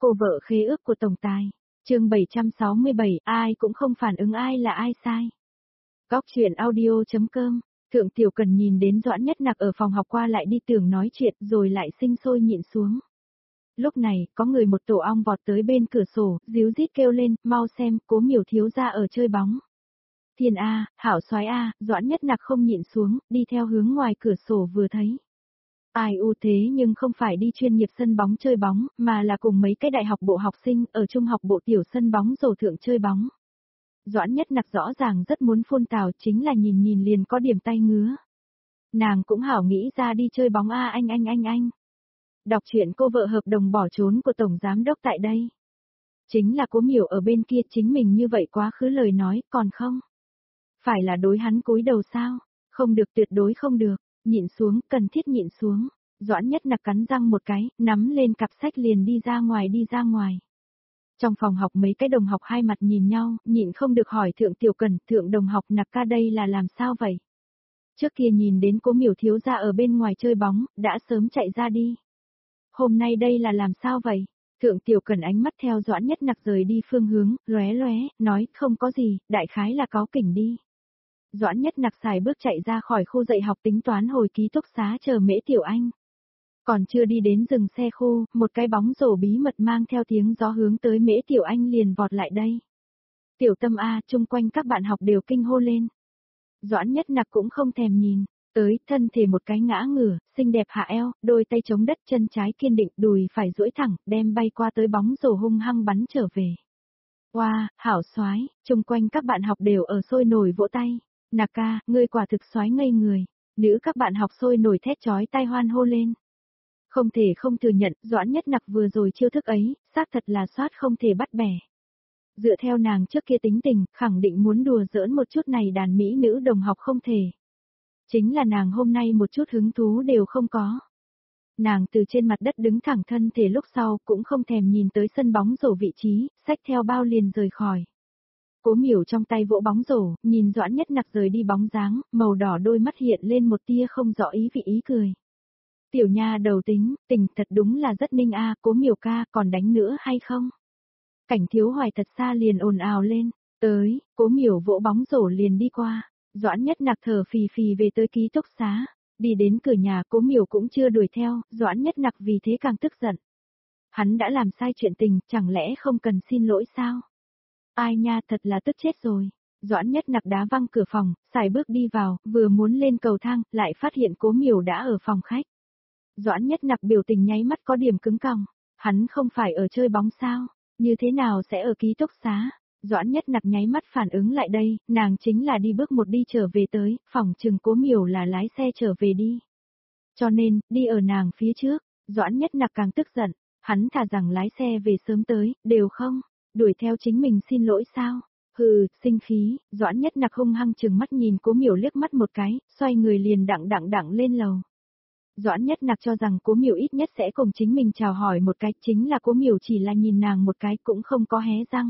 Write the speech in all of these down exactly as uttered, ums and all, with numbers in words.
Cô vợ khế ước của tổng tài. Chương bảy trăm sáu mươi bảy, ai cũng không phản ứng ai là ai sai. Góc truyện audio.com. Thượng Tiểu Cần nhìn đến Doãn Nhất Nặc ở phòng học qua lại đi tưởng nói chuyện rồi lại sinh sôi nhịn xuống. Lúc này, có người một tổ ong vọt tới bên cửa sổ, díu dít kêu lên, mau xem, Cố Miểu thiếu gia ở chơi bóng. Thiên A, hảo soái A, Doãn Nhất Nặc không nhịn xuống, đi theo hướng ngoài cửa sổ vừa thấy. Ai u thế nhưng không phải đi chuyên nghiệp sân bóng chơi bóng, mà là cùng mấy cái đại học bộ học sinh ở trung học bộ tiểu sân bóng rổ thượng chơi bóng. Doãn Nhất Nặc rõ ràng rất muốn phun tào, chính là nhìn nhìn liền có điểm tay ngứa. Nàng cũng hảo nghĩ ra đi chơi bóng a anh anh anh anh. Đọc truyện cô vợ hợp đồng bỏ trốn của Tổng Giám Đốc tại đây. Chính là Cố Miểu ở bên kia chính mình như vậy quá khứ lời nói, còn không? Phải là đối hắn cúi đầu sao? Không được, tuyệt đối không được. Nhịn xuống, cần thiết nhịn xuống. Doãn Nhất Nặc cắn răng một cái, nắm lên cặp sách liền đi ra ngoài đi ra ngoài. Trong phòng học mấy cái đồng học hai mặt nhìn nhau, nhịn không được hỏi Thượng Tiểu Cần, Thượng đồng học Nặc ca đây là làm sao vậy? Trước kia nhìn đến Cố Miểu thiếu gia ở bên ngoài chơi bóng, đã sớm chạy ra đi. Hôm nay đây là làm sao vậy? Thượng Tiểu Cần ánh mắt theo Doãn Nhất Nặc rời đi phương hướng, lóe lóe, nói, không có gì, đại khái là cáu kỉnh đi. Doãn Nhất Nặc xài bước chạy ra khỏi khu dạy học tính toán hồi ký túc xá chờ Mễ Tiểu Anh. Còn chưa đi đến dừng xe khu, một cái bóng rổ bí mật mang theo tiếng gió hướng tới Mễ Tiểu Anh liền vọt lại đây. Tiểu Tâm A, chung quanh các bạn học đều kinh hô lên. Doãn Nhất Nặc cũng không thèm nhìn, tới, thân thể một cái ngã ngửa, xinh đẹp hạ eo, đôi tay chống đất, chân trái kiên định, đùi phải duỗi thẳng, đem bay qua tới bóng rổ hung hăng bắn trở về. Wow, hảo soái, chung quanh các bạn học đều ở sôi nổi vỗ tay. Nặc ca, ngươi quả thực soái ngây người. Nữ các bạn học sôi nổi thét chói tai hoan hô lên. Không thể không thừa nhận, Doãn Nhất Nặc vừa rồi chiêu thức ấy, xác thật là soát không thể bắt bẻ. Dựa theo nàng trước kia tính tình, khẳng định muốn đùa giỡn một chút này đàn mỹ nữ đồng học không thể. Chính là nàng hôm nay một chút hứng thú đều không có. Nàng từ trên mặt đất đứng thẳng thân thể lúc sau, cũng không thèm nhìn tới sân bóng rổ vị trí, xách theo bao liền rời khỏi. Cố Miểu trong tay vỗ bóng rổ, nhìn Doãn Nhất Nặc rời đi bóng dáng, màu đỏ đôi mắt hiện lên một tia không rõ ý vị ý cười. Tiểu nha đầu tính, tình thật đúng là rất ninh a, Cố Miểu ca, còn đánh nữa hay không? Cảnh Thiếu Hoài thật xa liền ồn ào lên, tới, Cố Miểu vỗ bóng rổ liền đi qua, Doãn Nhất Nặc thở phì phì về tới ký túc xá, đi đến cửa nhà Cố Miểu cũng chưa đuổi theo, Doãn Nhất Nặc vì thế càng tức giận. Hắn đã làm sai chuyện tình, chẳng lẽ không cần xin lỗi sao? Ai nha, thật là tức chết rồi. Doãn Nhất Nặc đá văng cửa phòng, xài bước đi vào, vừa muốn lên cầu thang, lại phát hiện Cố Miểu đã ở phòng khách. Doãn Nhất Nặc biểu tình nháy mắt có điểm cứng còng, hắn không phải ở chơi bóng sao, như thế nào sẽ ở ký túc xá? Doãn Nhất Nặc nháy mắt phản ứng lại đây, nàng chính là đi bước một đi trở về tới, phòng chừng Cố Miểu là lái xe trở về đi. Cho nên, đi ở nàng phía trước, Doãn Nhất Nặc càng tức giận, hắn thà rằng lái xe về sớm tới, đều không. Đuổi theo chính mình xin lỗi sao? Hừ, sinh khí, Doãn Nhất Nặc hung hăng trừng mắt nhìn Cố Miểu liếc mắt một cái, xoay người liền đặng đặng đặng lên lầu. Doãn Nhất Nặc cho rằng Cố Miểu ít nhất sẽ cùng chính mình chào hỏi một cái, chính là Cố Miểu chỉ là nhìn nàng một cái cũng không có hé răng.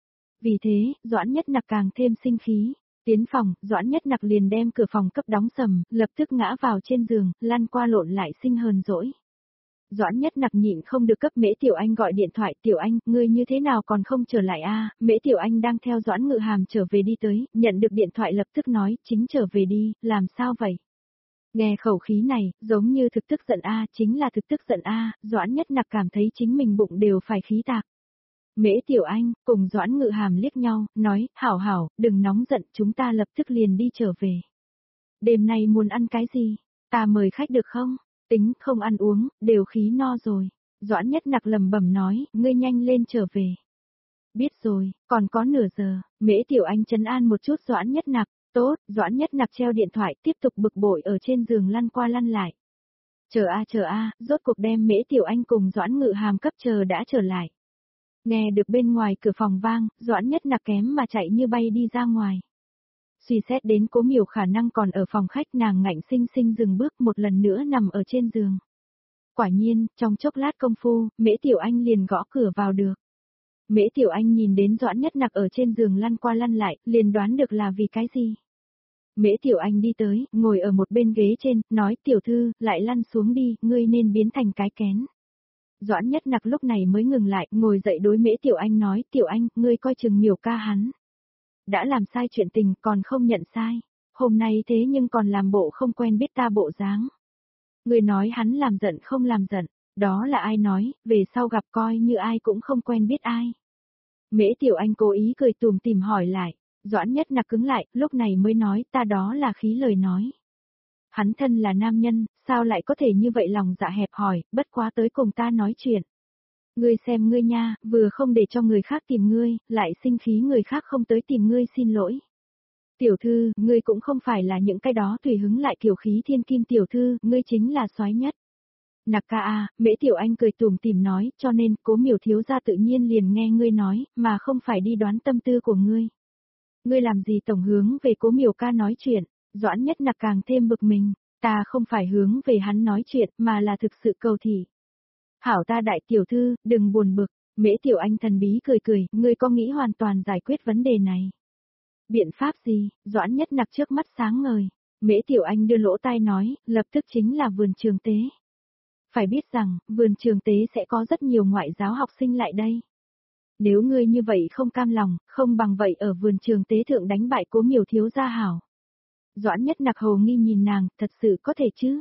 Vì thế, Doãn Nhất Nặc càng thêm sinh khí. Tiến phòng, Doãn Nhất Nặc liền đem cửa phòng cấp đóng sầm, lập tức ngã vào trên giường, lăn qua lộn lại sinh hờn dỗi. Doãn Nhất Nặc nhịn không được cấp Mễ Tiểu Anh gọi điện thoại, Tiểu Anh, ngươi như thế nào còn không trở lại a? Mễ Tiểu Anh đang theo Doãn Ngự Hàm trở về đi tới, nhận được điện thoại lập tức nói, chính trở về đi, làm sao vậy? Nghe khẩu khí này, giống như thực tức giận a, chính là thực tức giận a, Doãn Nhất Nặc cảm thấy chính mình bụng đều phải khí tạc. Mễ Tiểu Anh, cùng Doãn Ngự Hàm liếc nhau, nói, hảo hảo, đừng nóng giận, chúng ta lập tức liền đi trở về. Đêm nay muốn ăn cái gì? Ta mời khách được không? Tính không ăn uống, đều khí no rồi. Doãn Nhất Nặc lầm bẩm nói, ngươi nhanh lên trở về. Biết rồi, còn có nửa giờ, Mễ Tiểu Anh trấn an một chút Doãn Nhất Nặc, tốt, Doãn Nhất Nặc treo điện thoại tiếp tục bực bội ở trên giường lăn qua lăn lại. Chờ a chờ a, rốt cuộc đem Mễ Tiểu Anh cùng Doãn Ngự Hàm cấp chờ đã trở lại. Nghe được bên ngoài cửa phòng vang, Doãn Nhất Nặc kém mà chạy như bay đi ra ngoài. Suy xét đến Cố Miểu khả năng còn ở phòng khách, nàng ngạnh sinh sinh dừng bước một lần nữa nằm ở trên giường. Quả nhiên, trong chốc lát công phu, Mễ Tiểu Anh liền gõ cửa vào được. Mễ Tiểu Anh nhìn đến Doãn Nhất Nặc ở trên giường lăn qua lăn lại, liền đoán được là vì cái gì. Mễ Tiểu Anh đi tới, ngồi ở một bên ghế trên, nói, tiểu thư, lại lăn xuống đi, ngươi nên biến thành cái kén. Doãn Nhất Nặc lúc này mới ngừng lại, ngồi dậy đối Mễ Tiểu Anh nói, Tiểu Anh, ngươi coi chừng Miểu ca hắn. Đã làm sai chuyện tình còn không nhận sai, hôm nay thế nhưng còn làm bộ không quen biết ta bộ dáng. Ngươi nói hắn làm giận không làm giận, đó là ai nói, về sau gặp coi như ai cũng không quen biết ai. Mễ Tiểu Anh cố ý cười tùm tìm hỏi lại, Doãn Nhất Nặc cứng lại, lúc này mới nói, ta đó là khí lời nói. Hắn thân là nam nhân, sao lại có thể như vậy lòng dạ hẹp hòi, bất quá tới cùng ta nói chuyện. Ngươi xem ngươi nha, vừa không để cho người khác tìm ngươi, lại sinh khí người khác không tới tìm ngươi xin lỗi. Tiểu thư, ngươi cũng không phải là những cái đó tùy hứng lại kiểu khí thiên kim tiểu thư, ngươi chính là soái nhất. Nặc ca a, Mễ Tiểu Anh cười tủm tỉm nói, cho nên, Cố Miểu thiếu gia tự nhiên liền nghe ngươi nói, mà không phải đi đoán tâm tư của ngươi. Ngươi làm gì tổng hướng về Cố Miểu ca nói chuyện, Doãn Nhất Nặc càng thêm bực mình, ta không phải hướng về hắn nói chuyện, mà là thực sự cầu thị. Hảo ta đại tiểu thư, đừng buồn bực, Mễ Tiểu Anh thần bí cười cười, ngươi có nghĩ hoàn toàn giải quyết vấn đề này? Biện pháp gì? Doãn Nhất Nặc trước mắt sáng ngời. Mễ Tiểu Anh đưa lỗ tai nói, lập tức chính là vườn trường tế. Phải biết rằng, vườn trường tế sẽ có rất nhiều ngoại giáo học sinh lại đây. Nếu ngươi như vậy không cam lòng, không bằng vậy ở vườn trường tế thượng đánh bại Cố Miểu thiếu gia hảo. Doãn Nhất Nặc hồ nghi nhìn nàng, thật sự có thể chứ?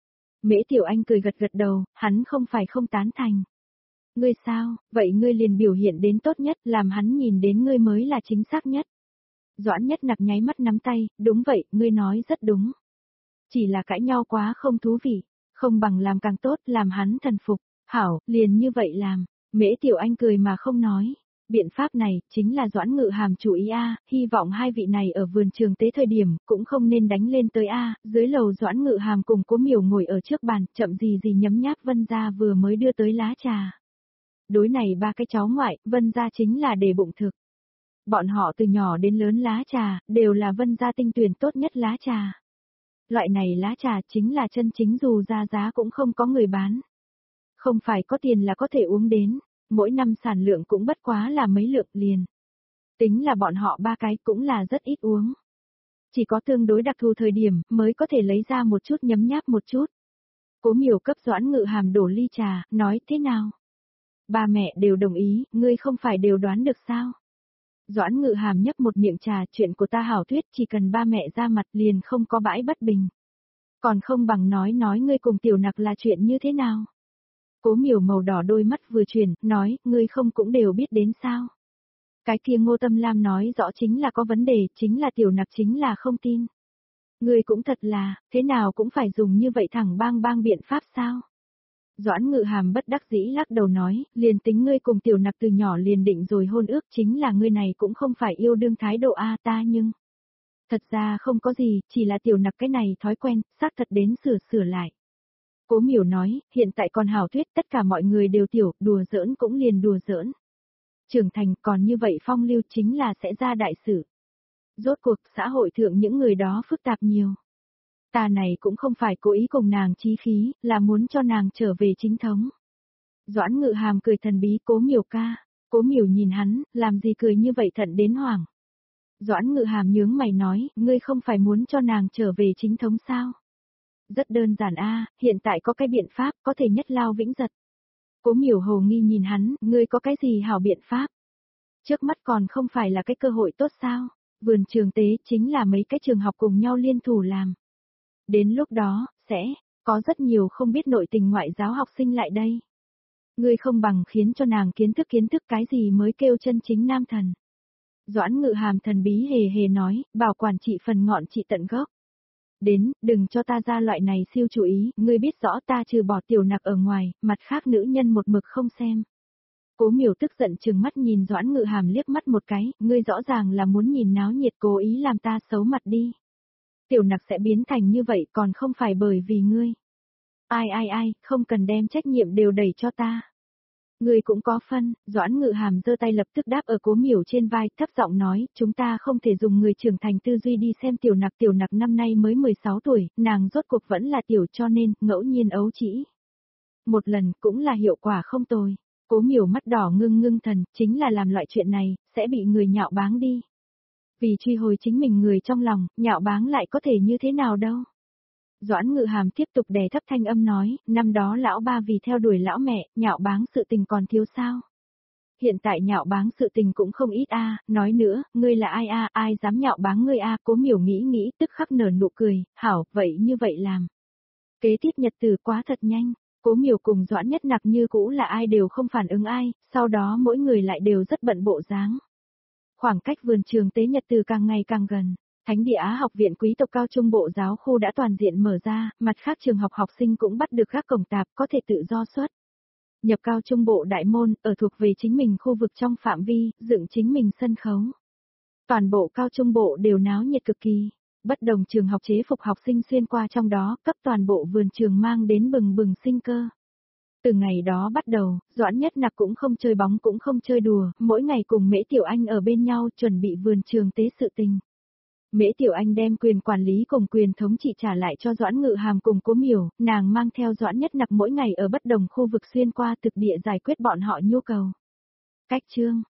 Mễ Tiểu Anh cười gật gật đầu, hắn không phải không tán thành. Ngươi sao, vậy ngươi liền biểu hiện đến tốt nhất, làm hắn nhìn đến ngươi mới là chính xác nhất. Doãn Nhất Nặc nháy mắt nắm tay, đúng vậy, ngươi nói rất đúng. Chỉ là cãi nhau quá không thú vị, không bằng làm càng tốt, làm hắn thần phục. Hảo, liền như vậy làm. Mễ Tiểu Anh cười mà không nói. Biện pháp này, chính là Doãn Ngự Hàm chủ ý a, hy vọng hai vị này ở vườn trường tế thời điểm, cũng không nên đánh lên tới a. Dưới lầu Doãn Ngự Hàm cùng Cố Miểu ngồi ở trước bàn, chậm gì gì nhấm nháp Vân gia vừa mới đưa tới lá trà. Đối này ba cái cháu ngoại, Vân gia chính là để bụng thực. Bọn họ từ nhỏ đến lớn lá trà, đều là Vân gia tinh tuyển tốt nhất lá trà. Loại này lá trà chính là chân chính dù ra giá cũng không có người bán. Không phải có tiền là có thể uống đến, mỗi năm sản lượng cũng bất quá là mấy lượng liền. Tính là bọn họ ba cái cũng là rất ít uống. Chỉ có tương đối đặc thù thời điểm mới có thể lấy ra một chút nhấm nháp một chút. Cố Miểu cấp Doãn Ngự Hàm đổ ly trà, nói thế nào? Ba mẹ đều đồng ý, ngươi không phải đều đoán được sao? Doãn Ngự Hàm nhấp một miệng trà, chuyện của ta hảo thuyết chỉ cần ba mẹ ra mặt liền không có bãi bất bình. Còn không bằng nói nói ngươi cùng Tiểu Nặc là chuyện như thế nào? Cố Miểu màu đỏ đôi mắt vừa chuyển, nói, ngươi không cũng đều biết đến sao? Cái kia Ngô Tâm Lam nói rõ chính là có vấn đề, chính là Tiểu Nặc chính là không tin. Ngươi cũng thật là, thế nào cũng phải dùng như vậy thẳng bang bang biện pháp sao? Doãn Ngự Hàm bất đắc dĩ lắc đầu nói, liền tính ngươi cùng Tiểu Nặc từ nhỏ liền định rồi hôn ước, chính là ngươi này cũng không phải yêu đương thái độ a ta nhưng. Thật ra không có gì, chỉ là Tiểu Nặc cái này thói quen, xác thật đến sửa sửa lại. Cố Miểu nói, hiện tại còn hảo thuyết tất cả mọi người đều tiểu, đùa giỡn cũng liền đùa giỡn. Trưởng thành còn như vậy phong lưu chính là sẽ ra đại sự. Rốt cuộc xã hội thượng những người đó phức tạp nhiều. Ta này cũng không phải cố ý cùng nàng chí khí, là muốn cho nàng trở về chính thống. Doãn Ngự Hàm cười thần bí, Cố Miểu ca. Cố Miểu nhìn hắn, làm gì cười như vậy thận đến hoảng. Doãn Ngự Hàm nhướng mày nói, ngươi không phải muốn cho nàng trở về chính thống sao? Rất đơn giản a, hiện tại có cái biện pháp có thể nhất lao vĩnh giật. Cố Miểu hồ nghi nhìn hắn, ngươi có cái gì hảo biện pháp? Trước mắt còn không phải là cái cơ hội tốt sao? Vườn trường tế chính là mấy cái trường học cùng nhau liên thủ làm. Đến lúc đó, sẽ có rất nhiều không biết nội tình ngoại giáo học sinh lại đây. Ngươi không bằng khiến cho nàng kiến thức kiến thức cái gì mới kêu chân chính nam thần. Doãn Ngự Hàm thần bí hề hề nói, bảo quản trị phần ngọn trị tận gốc. Đến, đừng cho ta ra loại này siêu chú ý, ngươi biết rõ ta trừ bỏ Tiểu Nặc ở ngoài, mặt khác nữ nhân một mực không xem. Cố Miểu tức giận trừng mắt nhìn Doãn Ngự Hàm liếc mắt một cái, ngươi rõ ràng là muốn nhìn náo nhiệt cố ý làm ta xấu mặt đi. Tiểu Nặc sẽ biến thành như vậy còn không phải bởi vì ngươi. Ai ai ai, không cần đem trách nhiệm đều đẩy cho ta. Ngươi cũng có phân, Doãn Ngự Hàm giơ tay lập tức đáp ở Cố Miểu trên vai, thấp giọng nói, chúng ta không thể dùng người trưởng thành tư duy đi xem Tiểu Nặc. Tiểu Nặc năm nay mới mười sáu tuổi, nàng rốt cuộc vẫn là tiểu cho nên, ngẫu nhiên ấu trĩ. Một lần cũng là hiệu quả không tồi. Cố Miểu mắt đỏ ngưng ngưng thần, chính là làm loại chuyện này, sẽ bị người nhạo báng đi. Vì truy hồi chính mình người trong lòng, nhạo báng lại có thể như thế nào đâu. Doãn Ngự Hàm tiếp tục đè thấp thanh âm nói, năm đó lão ba vì theo đuổi lão mẹ, nhạo báng sự tình còn thiếu sao? Hiện tại nhạo báng sự tình cũng không ít a, nói nữa, ngươi là ai a, ai dám nhạo báng ngươi a, Cố Miểu nghĩ nghĩ tức khắc nở nụ cười, hảo, vậy như vậy làm. Kế tiếp nhật từ quá thật nhanh, Cố Miểu cùng Doãn Nhất Nặc như cũ là ai đều không phản ứng ai, sau đó mỗi người lại đều rất bận bộ dáng. Khoảng cách vườn trường tế nhật từ càng ngày càng gần. Thánh địa Á học viện quý tộc cao trung bộ giáo khu đã toàn diện mở ra, mặt khác trường học học sinh cũng bắt được các cổng tạp có thể tự do xuất. Nhập cao trung bộ đại môn, ở thuộc về chính mình khu vực trong phạm vi, dựng chính mình sân khấu. Toàn bộ cao trung bộ đều náo nhiệt cực kỳ. Bất đồng trường học chế phục học sinh xuyên qua trong đó, cấp toàn bộ vườn trường mang đến bừng bừng sinh cơ. Từ ngày đó bắt đầu, Doãn Nhất Nặc cũng không chơi bóng cũng không chơi đùa, mỗi ngày cùng Mễ Tiểu Anh ở bên nhau chuẩn bị vườn trường tế sự tình. Mễ Tiểu Anh đem quyền quản lý cùng quyền thống trị trả lại cho Doãn Ngự Hàm cùng Cố Miểu, nàng mang theo Doãn Nhất Nặc mỗi ngày ở bất đồng khu vực xuyên qua thực địa giải quyết bọn họ nhu cầu. Cách chương